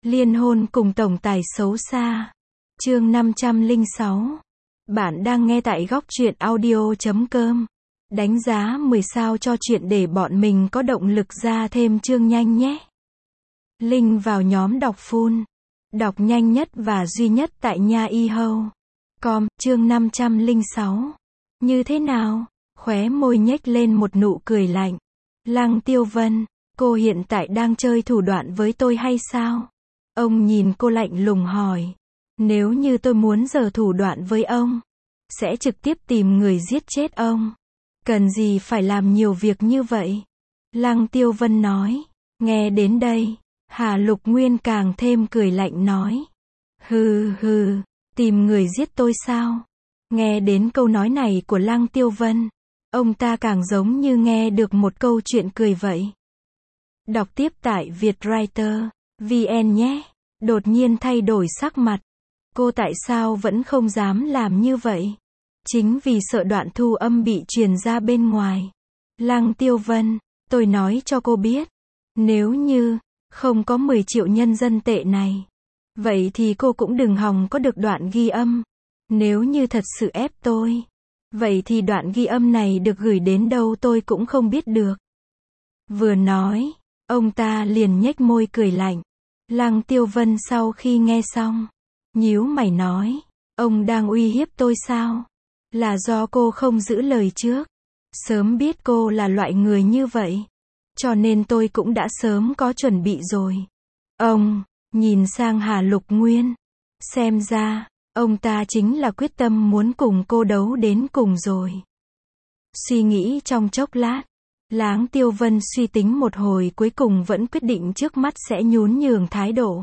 Liên hôn cùng tổng tài xấu xa. Chương 506. Bạn đang nghe tại góc truyện audio.com. Đánh giá 10 sao cho chuyện để bọn mình có động lực ra thêm chương nhanh nhé. Link vào nhóm đọc full, đọc nhanh nhất và duy nhất tại nha y-hâu.com. Chương 506. Như thế nào? Khóe môi nhếch lên một nụ cười lạnh. Lăng Tiêu Vân, cô hiện tại đang chơi thủ đoạn với tôi hay sao? Ông nhìn cô lạnh lùng hỏi. Nếu như tôi muốn giở thủ đoạn với ông, sẽ trực tiếp tìm người giết chết ông. Cần gì phải làm nhiều việc như vậy? Lăng Tiêu Vân nói. Nghe đến đây, Hà Lục Nguyên càng thêm cười lạnh nói. Hừ hừ, tìm người giết tôi sao? Nghe đến câu nói này của Lăng Tiêu Vân, ông ta càng giống như nghe được một câu chuyện cười vậy. Đọc tiếp tại Vietwriter VN nhé. Đột nhiên thay đổi sắc mặt. Cô tại sao vẫn không dám làm như vậy? Chính vì sợ đoạn thu âm bị truyền ra bên ngoài. Lăng Tiêu Vân, tôi nói cho cô biết, nếu như không có 10 triệu nhân dân tệ này, vậy thì cô cũng đừng hòng có được đoạn ghi âm. Nếu như thật sự ép tôi, vậy thì đoạn ghi âm này được gửi đến đâu tôi cũng không biết được. Vừa nói, ông ta liền nhếch môi cười lạnh. Lăng Tiêu Vân sau khi nghe xong, nhíu mày nói, ông đang uy hiếp tôi sao? Là do cô không giữ lời trước. Sớm biết cô là loại người như vậy, cho nên tôi cũng đã sớm có chuẩn bị rồi. Ông nhìn sang Hà Lục Nguyên, xem ra ông ta chính là quyết tâm muốn cùng cô đấu đến cùng rồi. Suy nghĩ trong chốc lát, Lăng Tiêu Vân suy tính một hồi cuối cùng vẫn quyết định trước mắt sẽ nhún nhường thái độ.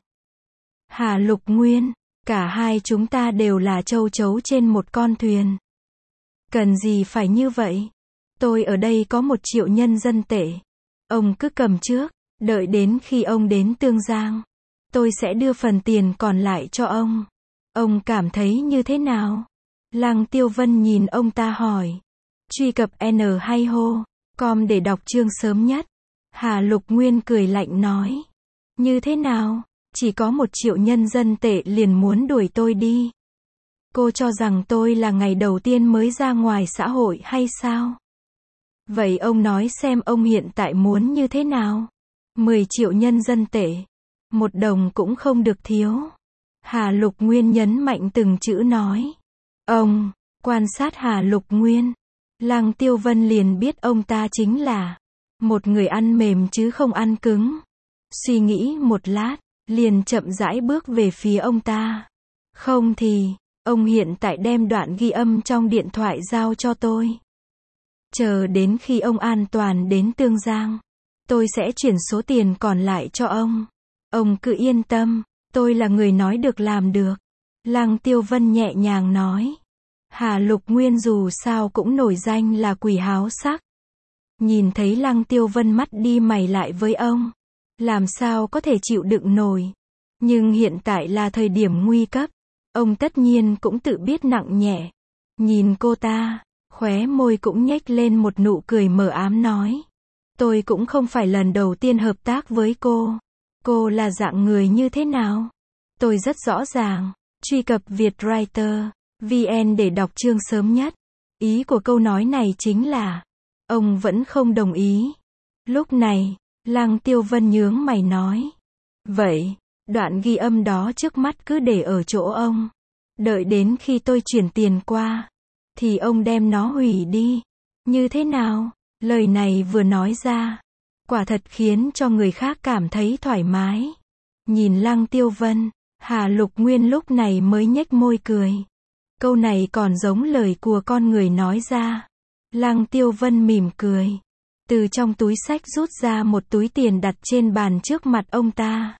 Hà Lục Nguyên, cả hai chúng ta đều là châu chấu trên một con thuyền. Cần gì phải như vậy? Tôi ở đây có 1 triệu nhân dân tệ. Ông cứ cầm trước, đợi đến khi ông đến Tương Giang, tôi sẽ đưa phần tiền còn lại cho ông. Ông cảm thấy như thế nào? Lăng Tiêu Vân nhìn ông ta hỏi. Truy cập N hay hô.com để đọc chương sớm nhất. Hà Lục Nguyên cười lạnh nói. Như thế nào? Chỉ có 1 triệu nhân dân tệ liền muốn đuổi tôi đi. Cô cho rằng tôi là ngày đầu tiên mới ra ngoài xã hội hay sao? Vậy ông nói xem ông hiện tại muốn như thế nào? 10 triệu nhân dân tệ. 1 đồng cũng không được thiếu. Hà Lục Nguyên nhấn mạnh từng chữ nói. Ông, quan sát Hà Lục Nguyên. Lăng Tiêu Vân liền biết ông ta chính là một người ăn mềm chứ không ăn cứng. Suy nghĩ một lát, liền chậm rãi bước về phía ông ta. Không thì, ông hiện tại đem đoạn ghi âm trong điện thoại giao cho tôi. Chờ đến khi ông an toàn đến Tương Giang, tôi sẽ chuyển số tiền còn lại cho ông. Ông cứ yên tâm, tôi là người nói được làm được. Lăng Tiêu Vân nhẹ nhàng nói. Hà Lục Nguyên dù sao cũng nổi danh là quỷ háo sắc. Nhìn thấy Lăng Tiêu Vân mắt đi mày lại với ông, làm sao có thể chịu đựng nổi. Nhưng hiện tại là thời điểm nguy cấp, ông tất nhiên cũng tự biết nặng nhẹ. Nhìn cô ta, khóe môi cũng nhếch lên một nụ cười mờ ám nói. Tôi cũng không phải lần đầu tiên hợp tác với cô. Cô là dạng người như thế nào? Tôi rất rõ ràng. Truy cập Vietwriter VN để đọc chương sớm nhất. Ý của câu nói này chính là, ông vẫn không đồng ý. Lúc này, Lăng Tiêu Vân nhướng mày nói. Vậy, đoạn ghi âm đó trước mắt cứ để ở chỗ ông. Đợi đến khi tôi chuyển tiền qua, thì ông đem nó hủy đi. Như thế nào? Lời này vừa nói ra, quả thật khiến cho người khác cảm thấy thoải mái. Nhìn Lăng Tiêu Vân, Hà Lục Nguyên lúc này mới nhếch môi cười. Câu này còn giống lời của con người nói ra. Lăng Tiêu Vân mỉm cười. Từ trong túi xách rút ra một túi tiền đặt trên bàn trước mặt ông ta.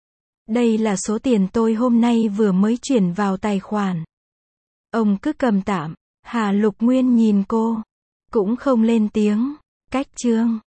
Đây là số tiền tôi hôm nay vừa mới chuyển vào tài khoản. Ông cứ cầm tạm. Hà Lục Nguyên nhìn cô, cũng không lên tiếng. Cách chương